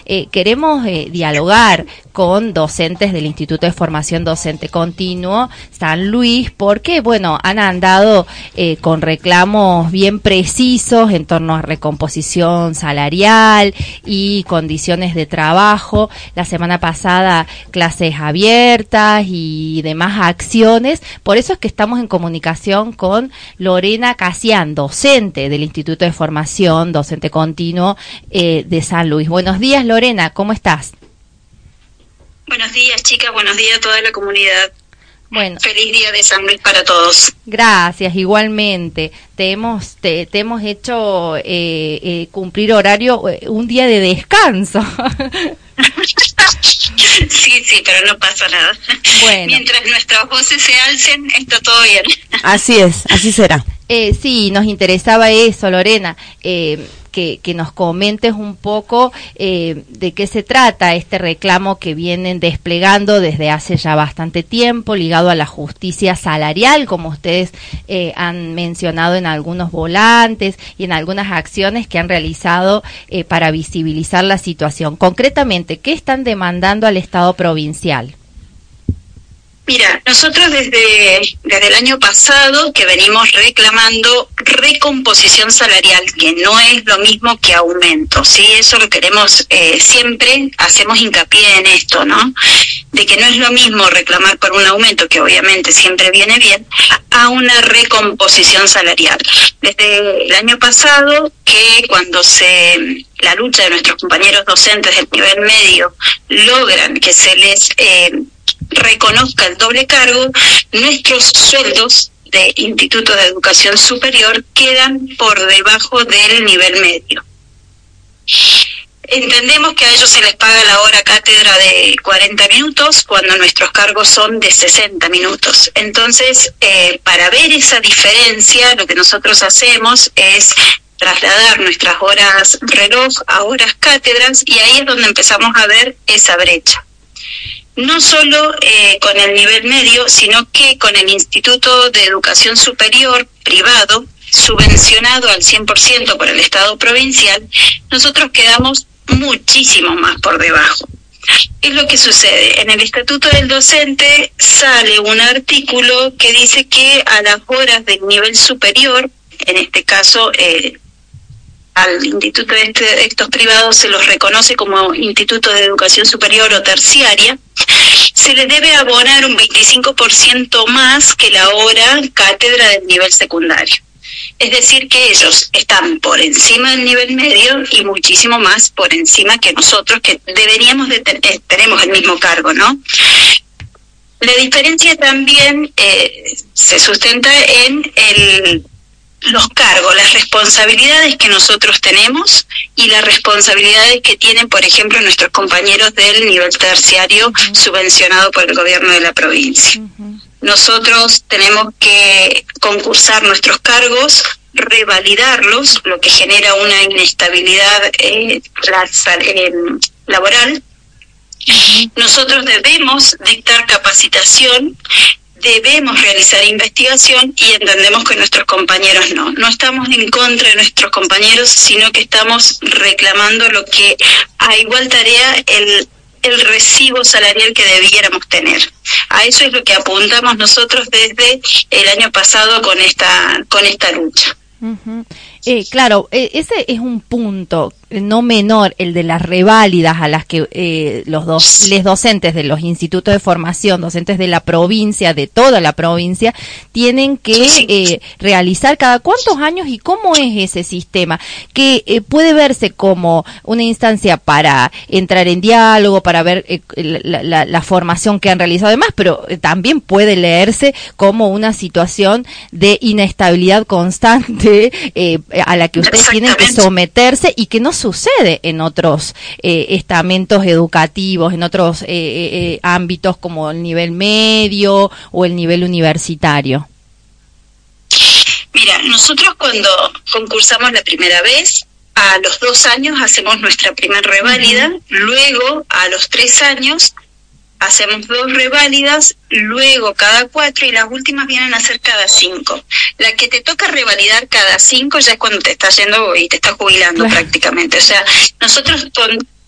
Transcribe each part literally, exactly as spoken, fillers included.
eh, queremos eh, dialogar con docentes del Instituto de Formación Docente Continuo San Luis, porque, bueno, han andado eh, con reclamos bien precisos en torno a recomposición salarial y condiciones de trabajo. La semana pasada, clases abiertas y demás acciones. Por eso es que estamos en comunicación con Lorena Casian, docente del Instituto de Formación Docente Continuo eh, de San Luis. Buenos días, Lorena, ¿cómo estás? Buenos días, chicas, buenos días a toda la comunidad. Bueno, feliz día de San Luis para todos. Gracias, igualmente. Te hemos te, te hemos hecho eh, eh, cumplir horario, eh, un día de descanso. Sí, sí, pero no pasa nada. Bueno. Mientras nuestras voces se alcen, está todo bien. Así es, así será. Eh, sí, nos interesaba eso, Lorena, eh, que, que nos comentes un poco eh, de qué se trata este reclamo que vienen desplegando desde hace ya bastante tiempo, ligado a la justicia salarial, como ustedes eh, han mencionado en algunos volantes y en algunas acciones que han realizado eh, para visibilizar la situación. Concretamente, ¿qué están demandando al Estado provincial? Mira, nosotros desde, desde el año pasado que venimos reclamando recomposición salarial, que no es lo mismo que aumento, ¿sí? Eso lo queremos, eh, siempre hacemos hincapié en esto, ¿no? De que no es lo mismo reclamar por un aumento, que obviamente siempre viene bien, a una recomposición salarial. Desde el año pasado, que cuando se la lucha de nuestros compañeros docentes del nivel medio logran que se les eh, reconozca el doble cargo, nuestros sueldos de Instituto de Educación Superior quedan por debajo del nivel medio. Entendemos que a ellos se les paga la hora cátedra de cuarenta minutos cuando nuestros cargos son de sesenta minutos. Entonces, eh, para ver esa diferencia, lo que nosotros hacemos es trasladar nuestras horas reloj a horas cátedras, y ahí es donde empezamos a ver esa brecha. No solo eh, con el nivel medio, sino que con el Instituto de Educación Superior privado, subvencionado al cien por ciento por el Estado provincial, nosotros quedamos muchísimo más por debajo. ¿Qué es lo que sucede? En el Estatuto del Docente sale un artículo que dice que a las horas del nivel superior, en este caso eh, al instituto de, este, de estos privados se los reconoce como Instituto de Educación Superior o Terciaria, se les debe abonar un veinticinco por ciento más que la hora cátedra del nivel secundario. Es decir, que ellos están por encima del nivel medio y muchísimo más por encima que nosotros, que deberíamos de tener, tenemos el mismo cargo, ¿no? La diferencia también eh, se sustenta en el... los cargos, las responsabilidades que nosotros tenemos y las responsabilidades que tienen, por ejemplo, nuestros compañeros del nivel terciario uh-huh. subvencionado por el gobierno de la provincia. Uh-huh. Nosotros tenemos que concursar nuestros cargos, revalidarlos, lo que genera una inestabilidad eh, eh, laboral. Uh-huh. Nosotros debemos dictar capacitación, debemos realizar investigación, y entendemos que nuestros compañeros no. No estamos en contra de nuestros compañeros, sino que estamos reclamando lo que a igual tarea el, el recibo salarial que debiéramos tener. A eso es lo que apuntamos nosotros desde el año pasado con esta, con esta lucha. Uh-huh. Eh, claro, eh, ese es un punto no menor, el de las reválidas a las que eh, los dos, les docentes de los institutos de formación, docentes de la provincia, de toda la provincia, tienen que eh, realizar cada cuántos años, y cómo es ese sistema, que eh, puede verse como una instancia para entrar en diálogo, para ver eh, la, la, la formación que han realizado además, pero eh, también puede leerse como una situación de inestabilidad constante eh, a la que ustedes tienen que someterse, y que no sucede en otros eh, estamentos educativos, en otros eh, eh, ámbitos como el nivel medio o el nivel universitario. Mira, nosotros cuando concursamos la primera vez, a los dos años hacemos nuestra primer reválida, uh-huh. luego a los tres años hacemos dos reválidas, luego cada cuatro, y las últimas vienen a ser cada cinco. La que te toca revalidar cada cinco ya es cuando te estás yendo y te estás jubilando, claro. prácticamente. O sea, nosotros con,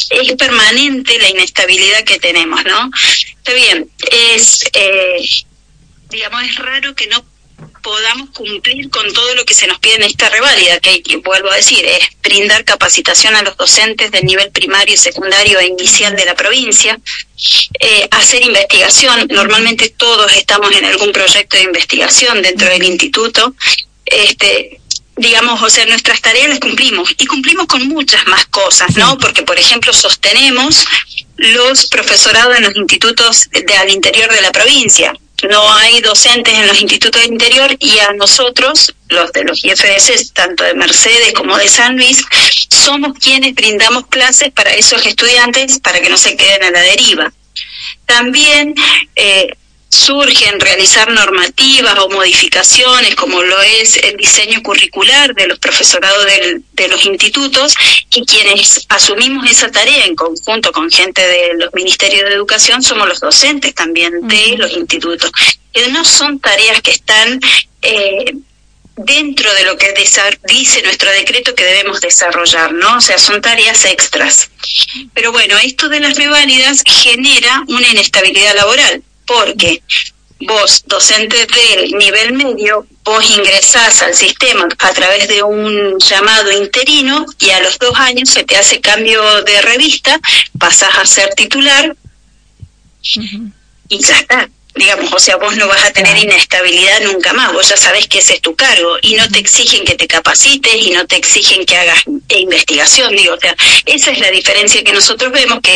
es permanente la inestabilidad que tenemos, ¿no? Está bien, es, eh, digamos, es raro que no podamos cumplir con todo lo que se nos pide en esta reválida, que, que vuelvo a decir, es brindar capacitación a los docentes del nivel primario, secundario e inicial de la provincia, eh, hacer investigación. Normalmente todos estamos en algún proyecto de investigación dentro del instituto, este digamos, o sea, nuestras tareas las cumplimos, y cumplimos con muchas más cosas, ¿no? Porque, por ejemplo, sostenemos los profesorados en los institutos de, al interior de la provincia. No hay docentes en los institutos del interior, y a nosotros, los de los I F D C, tanto de Mercedes como de San Luis, somos quienes brindamos clases para esos estudiantes para que no se queden a la deriva. También eh, surgen realizar normativas o modificaciones, como lo es el diseño curricular de los profesorados del, de los institutos, y quienes asumimos esa tarea en conjunto con gente de los ministerios de educación somos los docentes también de uh-huh. los institutos. Que no son tareas que están eh, dentro de lo que dice nuestro decreto que debemos desarrollar, ¿no? O sea, son tareas extras. Pero bueno, esto de las reválidas genera una inestabilidad laboral, porque vos, docente del nivel medio, vos ingresás al sistema a través de un llamado interino, y a los dos años se te hace cambio de revista, pasás a ser titular, uh-huh. y ya está. Digamos, o sea, vos no vas a tener inestabilidad nunca más, vos ya sabés que ese es tu cargo, y no te exigen que te capacites, y no te exigen que hagas investigación, digo, o sea, esa es la diferencia que nosotros vemos, que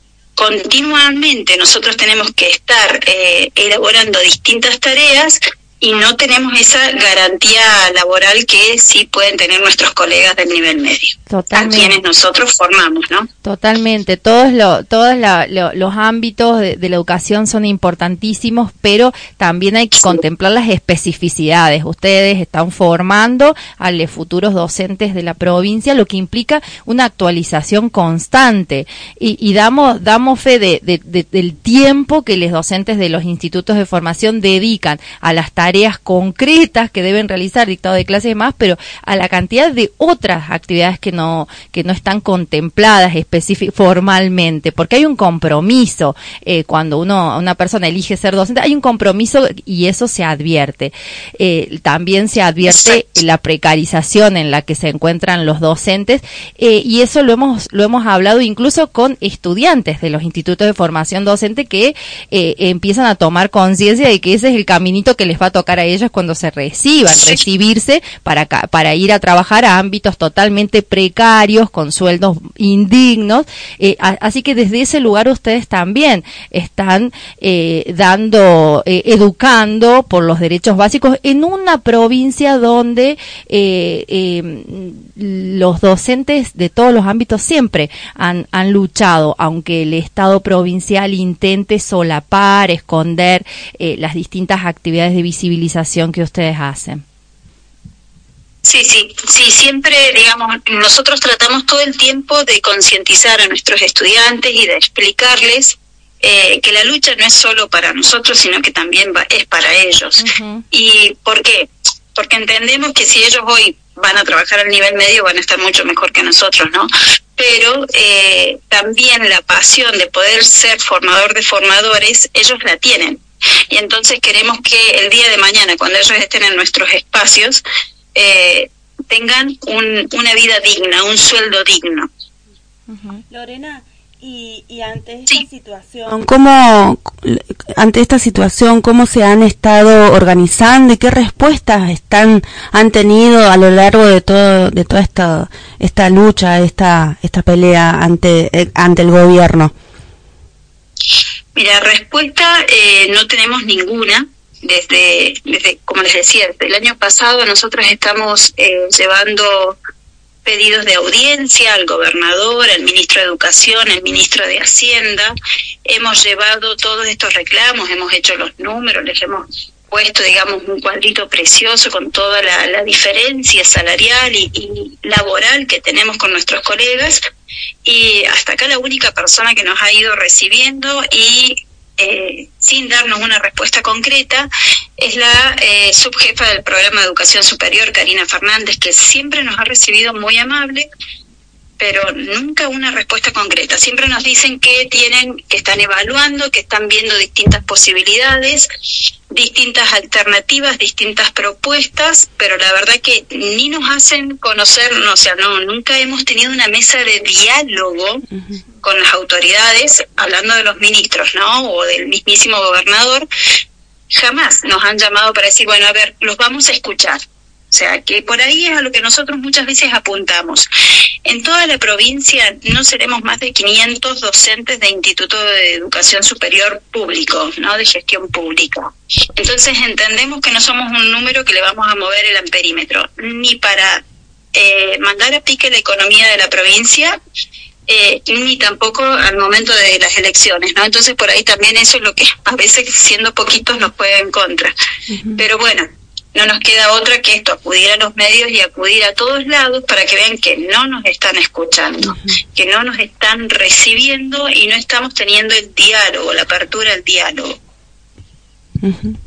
continuamente nosotros tenemos que estar eh, elaborando distintas tareas, y no tenemos esa garantía laboral que sí pueden tener nuestros colegas del nivel medio. Totalmente. A quienes nosotros formamos, ¿no? Totalmente. Todos, lo, todos la, lo, los ámbitos de, de la educación son importantísimos, pero también hay que sí. contemplar las especificidades. Ustedes están formando a los futuros docentes de la provincia, lo que implica una actualización constante. Y, y damos, damos fe de, de, de, del tiempo que los docentes de los institutos de formación dedican a las tareas tareas concretas que deben realizar, dictado de clases y demás, pero a la cantidad de otras actividades que no que no están contempladas específic- formalmente, porque hay un compromiso eh, cuando uno una persona elige ser docente, hay un compromiso, y eso se advierte. Eh, también se advierte la precarización en la que se encuentran los docentes, eh, y eso lo hemos lo hemos hablado incluso con estudiantes de los institutos de formación docente que eh, empiezan a tomar conciencia de que ese es el caminito que les va a tocar a ellos cuando se reciban, sí. recibirse para para ir a trabajar a ámbitos totalmente precarios, con sueldos indignos, eh, a, así que desde ese lugar ustedes también están eh, dando, eh, educando por los derechos básicos en una provincia donde eh, eh, los docentes de todos los ámbitos siempre han, han luchado, aunque el Estado provincial intente solapar, esconder eh, las distintas actividades de visibilización que ustedes hacen. Sí, sí, sí, siempre, digamos, nosotros tratamos todo el tiempo de concientizar a nuestros estudiantes y de explicarles eh, que la lucha no es solo para nosotros, sino que también va, es para ellos. Uh-huh. ¿Y por qué? Porque entendemos que si ellos hoy van a trabajar al nivel medio, van a estar mucho mejor que nosotros, ¿no? Pero eh, también la pasión de poder ser formador de formadores, ellos la tienen. Y entonces queremos que el día de mañana, cuando ellos estén en nuestros espacios, eh, tengan un, una vida digna, un sueldo digno. Uh-huh. Lorena, y, y ante esta sí. situación, ¿cómo, ante esta situación, cómo se han estado organizando y qué respuestas están han tenido a lo largo de todo de toda esta esta lucha, esta esta pelea ante eh, ante el gobierno? Mira, respuesta eh, no tenemos ninguna. Desde, desde, como les decía, desde el año pasado nosotros estamos eh, llevando pedidos de audiencia al gobernador, al ministro de Educación, al ministro de Hacienda. Hemos llevado todos estos reclamos, hemos hecho los números, les hemos puesto, digamos, un cuadrito precioso con toda la, la diferencia salarial y, y laboral que tenemos con nuestros colegas. Y hasta acá la única persona que nos ha ido recibiendo y Eh, sin darnos una respuesta concreta es la eh, subjefa del programa de educación superior, Karina Fernández, que siempre nos ha recibido muy amable, pero nunca una respuesta concreta. Siempre nos dicen que tienen, que están evaluando, que están viendo distintas posibilidades, distintas alternativas, distintas propuestas, pero la verdad que ni nos hacen conocer, no, o sea, no, nunca hemos tenido una mesa de diálogo uh-huh. con las autoridades, hablando de los ministros, ¿no? O del mismísimo gobernador. Jamás nos han llamado para decir, bueno, a ver, los vamos a escuchar. O sea, que por ahí es a lo que nosotros muchas veces apuntamos. En toda la provincia no seremos más de quinientos docentes de Instituto de Educación Superior Público, ¿no? De gestión pública. Entonces entendemos que no somos un número que le vamos a mover el amperímetro, ni para eh, mandar a pique la economía de la provincia, eh, ni tampoco al momento de las elecciones, ¿no? Entonces por ahí también eso es lo que a veces, siendo poquitos, nos juega en contra. Uh-huh. Pero bueno, no nos queda otra que esto, acudir a los medios y acudir a todos lados para que vean que no nos están escuchando, uh-huh. que no nos están recibiendo y no estamos teniendo el diálogo, la apertura al diálogo. Uh-huh.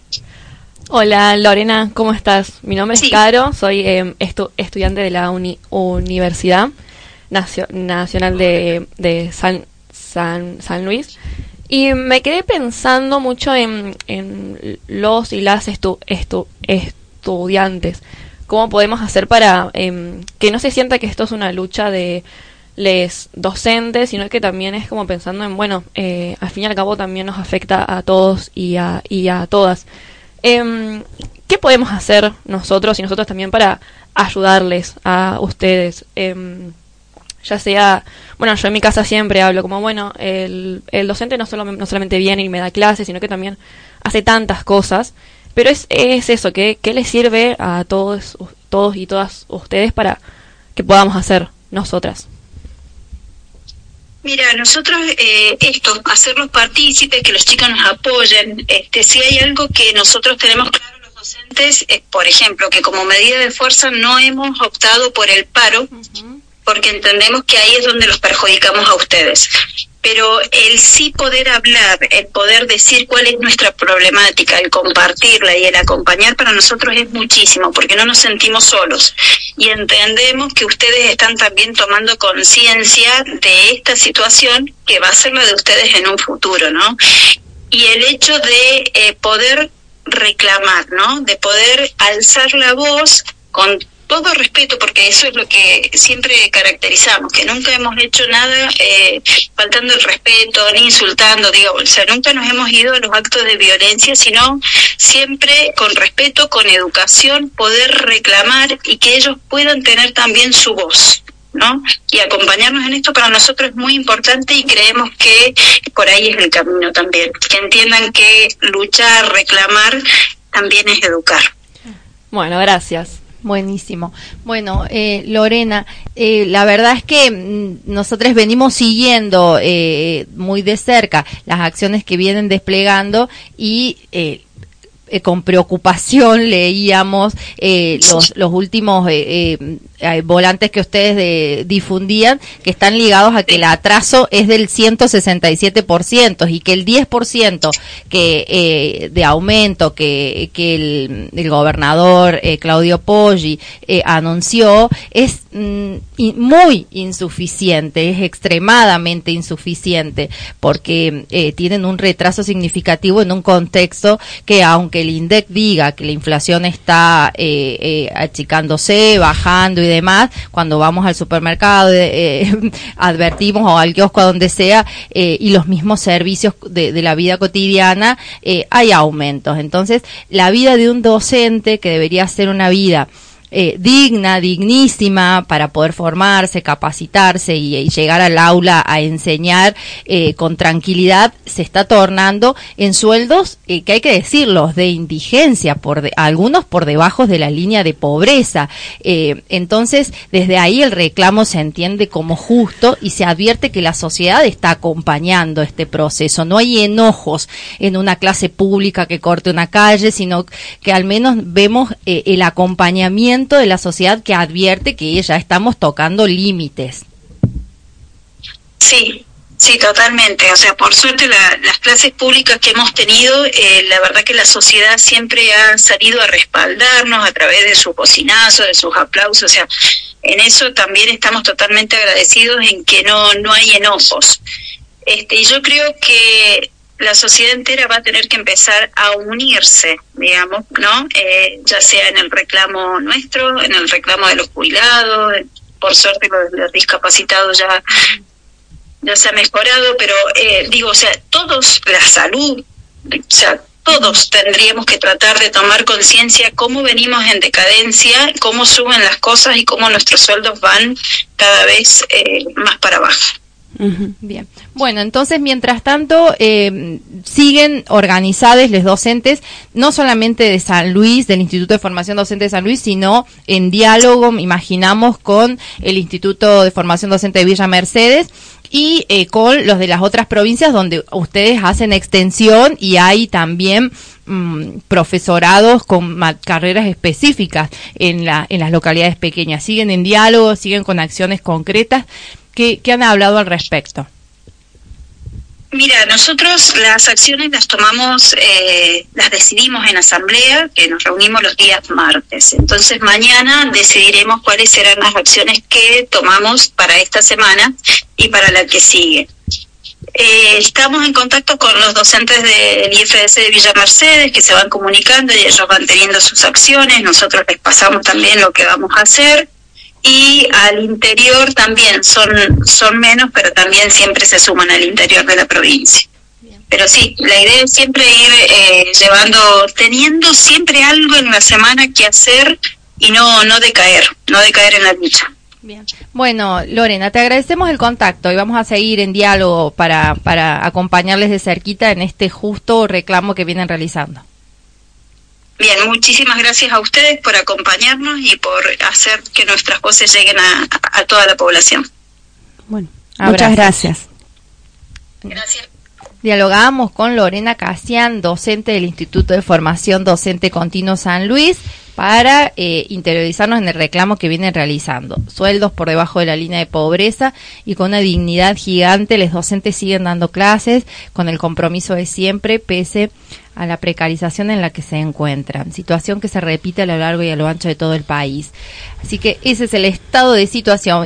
Hola Lorena, ¿cómo estás? Mi nombre sí. es Caro, soy eh, estu- estudiante de la uni- Universidad Nacio- Nacional de, de San, San, San Luis. Y me quedé pensando mucho en, en los y las estu, estu, estudiantes. ¿Cómo podemos hacer para eh, que no se sienta que esto es una lucha de les docentes, sino que también es como pensando en, bueno, eh, al fin y al cabo también nos afecta a todos y a, y a todas. Eh, ¿Qué podemos hacer nosotros y nosotros también para ayudarles a ustedes? Eh, ya sea, bueno, yo en mi casa siempre hablo como, bueno, el, el docente no, solo, no solamente viene y me da clases, sino que también hace tantas cosas, pero es, es eso, que, que les sirve a todos, todos y todas ustedes para que podamos hacer nosotras. Mira, nosotros eh, esto, hacerlos partícipes, que los chicos nos apoyen, este, si hay algo que nosotros tenemos claro los docentes, es, por ejemplo, que como medida de fuerza no hemos optado por el paro, uh-huh. porque entendemos que ahí es donde los perjudicamos a ustedes. Pero el sí poder hablar, el poder decir cuál es nuestra problemática, el compartirla y el acompañar para nosotros es muchísimo, porque no nos sentimos solos. Y entendemos que ustedes están también tomando conciencia de esta situación que va a ser la de ustedes en un futuro, ¿no? Y el hecho de eh, poder reclamar, ¿no? De poder alzar la voz con todo respeto, porque eso es lo que siempre caracterizamos, que nunca hemos hecho nada eh, faltando el respeto, ni insultando, digo, o sea, nunca nos hemos ido a los actos de violencia, sino siempre con respeto, con educación, poder reclamar y que ellos puedan tener también su voz, ¿no? Y acompañarnos en esto para nosotros es muy importante y creemos que por ahí es el camino también, que entiendan que luchar, reclamar, también es educar. Bueno, gracias. Buenísimo. Bueno, eh, Lorena, eh, la verdad es que mm, nosotros venimos siguiendo eh, muy de cerca las acciones que vienen desplegando y eh, eh, con preocupación leíamos eh, los, los últimos eh, eh, volantes que ustedes de, difundían, que están ligados a que el atraso es del ciento sesenta y siete por ciento y que el diez por ciento que eh, de aumento que, que el, el gobernador eh, Claudio Poggi eh, anunció es mm, y muy insuficiente, es extremadamente insuficiente, porque eh, tienen un retraso significativo en un contexto que, aunque el INDEC diga que la inflación está eh, eh, achicándose, bajando y demás, cuando vamos al supermercado eh, advertimos, o al kiosco, a donde sea, eh, y los mismos servicios de, de la vida cotidiana, eh, hay aumentos. Entonces, la vida de un docente, que debería ser una vida Eh, digna, dignísima, para poder formarse, capacitarse y, y llegar al aula a enseñar eh, con tranquilidad, se está tornando en sueldos eh, que hay que decirlos, de indigencia, por de, algunos por debajo de la línea de pobreza. Eh, entonces, desde ahí el reclamo se entiende como justo y se advierte que la sociedad está acompañando este proceso. No hay enojos en una clase pública que corte una calle, sino que al menos vemos eh, el acompañamiento de la sociedad que advierte que ya estamos tocando límites. Sí, sí, totalmente. O sea, por suerte la, las clases públicas que hemos tenido, eh, la verdad que la sociedad siempre ha salido a respaldarnos a través de sus bocinazos, de sus aplausos. O sea, En eso también estamos totalmente agradecidos en que no, no hay enojos. Este, y yo creo que la sociedad entera va a tener que empezar a unirse, digamos, ¿no? Eh, ya sea en el reclamo nuestro, en el reclamo de los jubilados, por suerte los, los discapacitados ya, ya se ha mejorado, pero eh, digo, o sea, todos, la salud, o sea, todos tendríamos que tratar de tomar conciencia cómo venimos en decadencia, cómo suben las cosas y cómo nuestros sueldos van cada vez eh, más para abajo. Uh-huh. Bien, bueno, entonces mientras tanto eh, siguen organizados los docentes, no solamente de San Luis, del Instituto de Formación Docente de San Luis, sino en diálogo, imaginamos, con el Instituto de Formación Docente de Villa Mercedes y eh, con los de las otras provincias donde ustedes hacen extensión y hay también mm, profesorados con ma- carreras específicas en, la, en las localidades pequeñas. Siguen en diálogo, siguen con acciones concretas. ¿Qué, qué han hablado al respecto? Mira, nosotros las acciones las tomamos, eh, las decidimos en asamblea, que nos reunimos los días martes. Entonces mañana decidiremos cuáles serán las acciones que tomamos para esta semana y para la que sigue. Eh, estamos en contacto con los docentes del I F D C de Villa Mercedes, que se van comunicando y ellos van teniendo sus acciones. Nosotros les pasamos también lo que vamos a hacer. Y al interior también son son menos, pero también siempre se suman al interior de la provincia. Bien. Pero sí, la idea es siempre ir eh, llevando, teniendo siempre algo en la semana que hacer y no no decaer, no decaer en la lucha. Bien. Bueno, Lorena, te agradecemos el contacto y vamos a seguir en diálogo para, para acompañarles de cerquita en este justo reclamo que vienen realizando. Bien, muchísimas gracias a ustedes por acompañarnos y por hacer que nuestras voces lleguen a, a toda la población. Bueno, muchas gracias. Gracias. Dialogamos con Lorena Casian, docente del Instituto de Formación Docente Continuo San Luis, para eh, interiorizarnos en el reclamo que vienen realizando. Sueldos por debajo de la línea de pobreza y con una dignidad gigante, los docentes siguen dando clases con el compromiso de siempre, pese a la precarización en la que se encuentran, situación que se repite a lo largo y a lo ancho de todo el país. Así que ese es el estado de situación.